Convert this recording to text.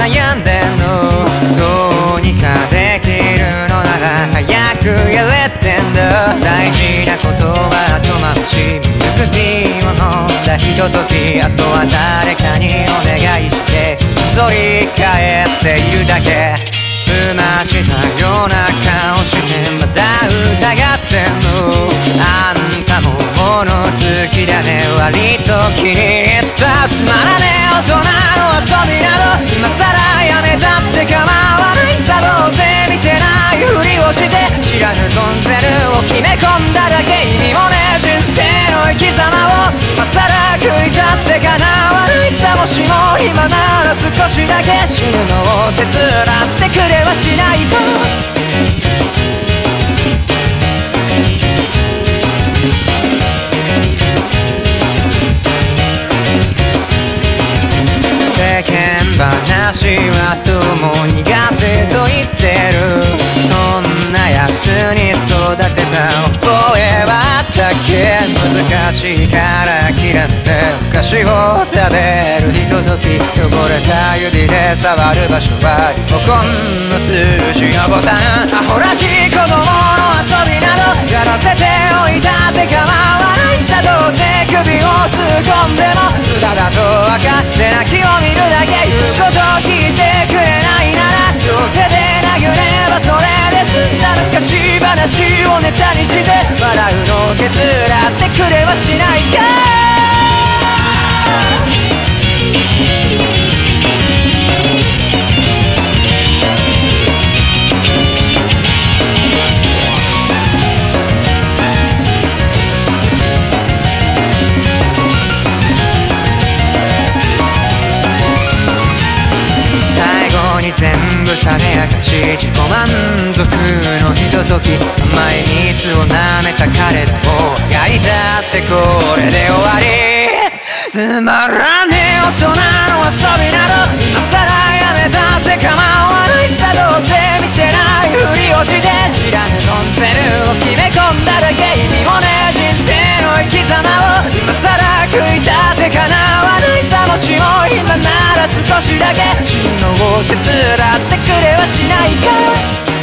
悩んでんの。どうにかできるのなら早くやれってんだ。大事なことは後回し、ミルクティーを飲んだひととき、あとは誰かにお願いして反り返っているだけ。済ましたような顔してまだ疑ってんの。あんたも物好きだね、割と気に入った。つまらねえ大人の遊びなど今さらやめたって構わないさ。どうせ見てないふりをして知らぬ存ぜぬを決め込んだだけ。意味もねえ人生の生き様を今さら食いたってかなわないさ。もしも今なら少しだけ死ぬのを手伝ってくれはしないか。世間話はどうも苦手と言ってる。そんなやつに育てた覚えはあったっけ。難しいから諦めてお菓子を食べるひととき、汚れた指で触る場所はリモコンの数字のボタン。アホらしい子供の遊びなどやらせておいたって構わないさ。どうせ首を突っ込んでも無駄だと分かって泣きを見るだけ。言うことを聞いてくれないなら両手で殴ればそれで済んだ。昔話をネタにして笑うのを手伝ってくれはしないか。全部種明かし自己満足のひととき、甘い蜜を舐めた彼らを焼いたってこれで終わり。つまらねえ大人の遊びなど今さらやめたって構わないさ。どうせ見てないふりをして知らぬ存ぜぬを決め込んだだけ。意味もねえ人生の生き様を今さら食いたってかなわないさ。もしも今なら少しだけ死ぬのを手伝ってくれはしないか。